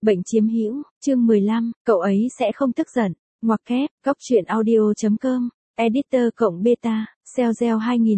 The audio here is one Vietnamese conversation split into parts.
Bệnh chiếm hữu, chương 15, cậu ấy sẽ không tức giận. Ngoặc kép, góc truyện audio.com, editor cộng beta, Cell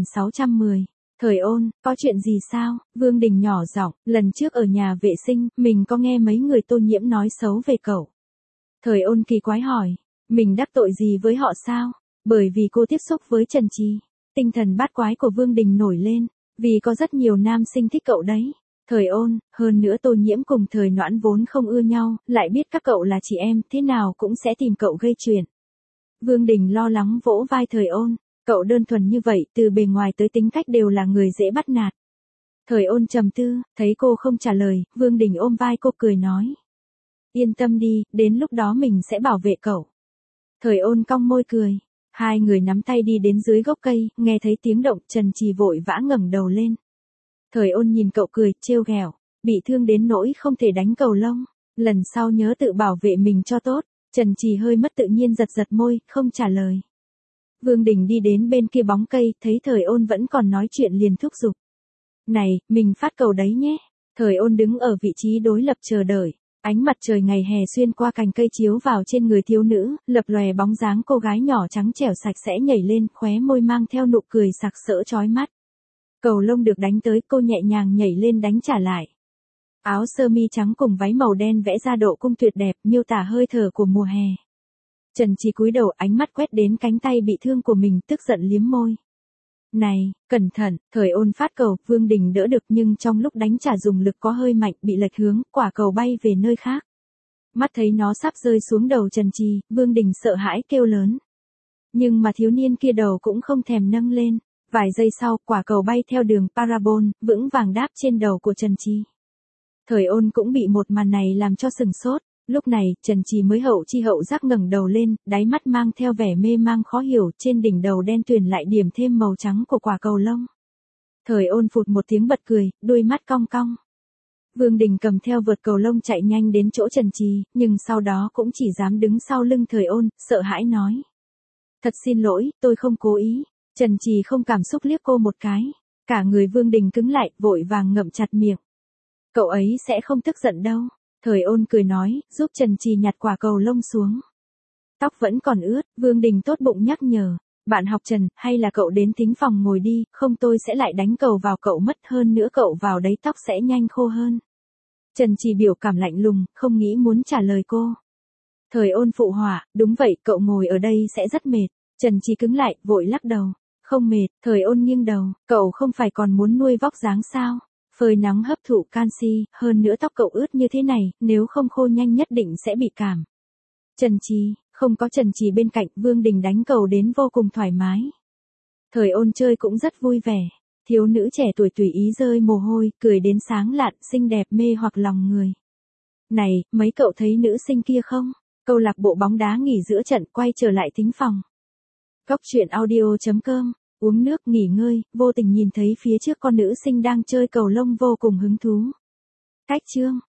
2610. Thời ôn, có chuyện gì sao? Vương Đình nhỏ giọng, lần trước ở nhà vệ sinh, mình có nghe mấy người Tô Nhiễm nói xấu về cậu. Thời ôn kỳ quái hỏi, mình đắc tội gì với họ sao? Bởi vì cô tiếp xúc với Trần Trì. Tinh thần bát quái của Vương Đình nổi lên, vì có rất nhiều nam sinh thích cậu đấy. Thời ôn, hơn nữa Tô Nhiễm cùng Thời Noãn vốn không ưa nhau, lại biết các cậu là chị em, thế nào cũng sẽ tìm cậu gây chuyện. Vương Đình lo lắng vỗ vai Thời ôn, cậu đơn thuần như vậy, từ bề ngoài tới tính cách đều là người dễ bắt nạt. Thời ôn trầm tư, thấy cô không trả lời, Vương Đình ôm vai cô cười nói. Yên tâm đi, đến lúc đó mình sẽ bảo vệ cậu. Thời ôn cong môi cười. Hai người nắm tay đi đến dưới gốc cây, nghe thấy tiếng động, Trần Trì vội vã ngẩng đầu lên. Thời ôn nhìn cậu cười, trêu ghẹo, bị thương đến nỗi không thể đánh cầu lông. Lần sau nhớ tự bảo vệ mình cho tốt. Trần Trì hơi mất tự nhiên giật giật môi, không trả lời. Vương Đình đi đến bên kia bóng cây, thấy Thời ôn vẫn còn nói chuyện liền thúc giục. Này, mình phát cầu đấy nhé. Thời ôn đứng ở vị trí đối lập chờ đợi. Ánh mặt trời ngày hè xuyên qua cành cây chiếu vào trên người thiếu nữ, lập lòe bóng dáng cô gái nhỏ trắng trẻo sạch sẽ nhảy lên, khóe môi mang theo nụ cười sặc sỡ chói mắt. Cầu lông được đánh tới, cô nhẹ nhàng nhảy lên đánh trả lại. Áo sơ mi trắng cùng váy màu đen vẽ ra độ cung tuyệt đẹp, miêu tả hơi thở của mùa hè. Trần Trì cúi đầu, ánh mắt quét đến cánh tay bị thương của mình, tức giận liếm môi. Này, cẩn thận, Thời ôn phát cầu, Vương Đình đỡ được nhưng trong lúc đánh trả dùng lực có hơi mạnh, bị lệch hướng, quả cầu bay về nơi khác. Mắt thấy nó sắp rơi xuống đầu Trần Trì, Vương Đình sợ hãi kêu lớn. Nhưng mà thiếu niên kia đầu cũng không thèm nâng lên. Vài giây sau, quả cầu bay theo đường parabol, vững vàng đáp trên đầu của Trần Trì. Thời ôn cũng bị một màn này làm cho sừng sốt. Lúc này, Trần Trì mới hậu chi hậu giác ngẩng đầu lên, đáy mắt mang theo vẻ mê mang khó hiểu, trên đỉnh đầu đen tuyền lại điểm thêm màu trắng của quả cầu lông. Thời ôn phụt một tiếng bật cười, đôi mắt cong cong. Vương Đình cầm theo vợt cầu lông chạy nhanh đến chỗ Trần Trì, nhưng sau đó cũng chỉ dám đứng sau lưng Thời ôn, sợ hãi nói. Thật xin lỗi, tôi không cố ý. Trần Trì không cảm xúc liếc cô một cái. Cả người Vương Đình cứng lại, vội vàng ngậm chặt miệng. Cậu ấy sẽ không tức giận đâu. Thời ôn cười nói, giúp Trần Trì nhặt quả cầu lông xuống. Tóc vẫn còn ướt, Vương Đình tốt bụng nhắc nhở. Bạn học Trần, hay là cậu đến thính phòng ngồi đi, không tôi sẽ lại đánh cầu vào cậu mất, hơn nữa cậu vào đấy tóc sẽ nhanh khô hơn. Trần Trì biểu cảm lạnh lùng, không nghĩ muốn trả lời cô. Thời ôn phụ họa, đúng vậy, cậu ngồi ở đây sẽ rất mệt. Trần Trì cứng lại, vội lắc đầu. Không mệt, Thời ôn nghiêng đầu, cậu không phải còn muốn nuôi vóc dáng sao? Phơi nắng hấp thụ canxi, hơn nữa tóc cậu ướt như thế này, nếu không khô nhanh nhất định sẽ bị cảm. Trần Trì, không có Trần Trì bên cạnh, Vương Đình đánh cầu đến vô cùng thoải mái. Thời ôn chơi cũng rất vui vẻ. Thiếu nữ trẻ tuổi tùy ý rơi mồ hôi, cười đến sáng lạn, xinh đẹp mê hoặc lòng người. Này, mấy cậu thấy nữ sinh kia không? Câu lạc bộ bóng đá nghỉ giữa trận, quay trở lại thính phòng. Góc truyện audio.com, uống nước nghỉ ngơi, vô tình nhìn thấy phía trước con nữ sinh đang chơi cầu lông vô cùng hứng thú. Cách chương.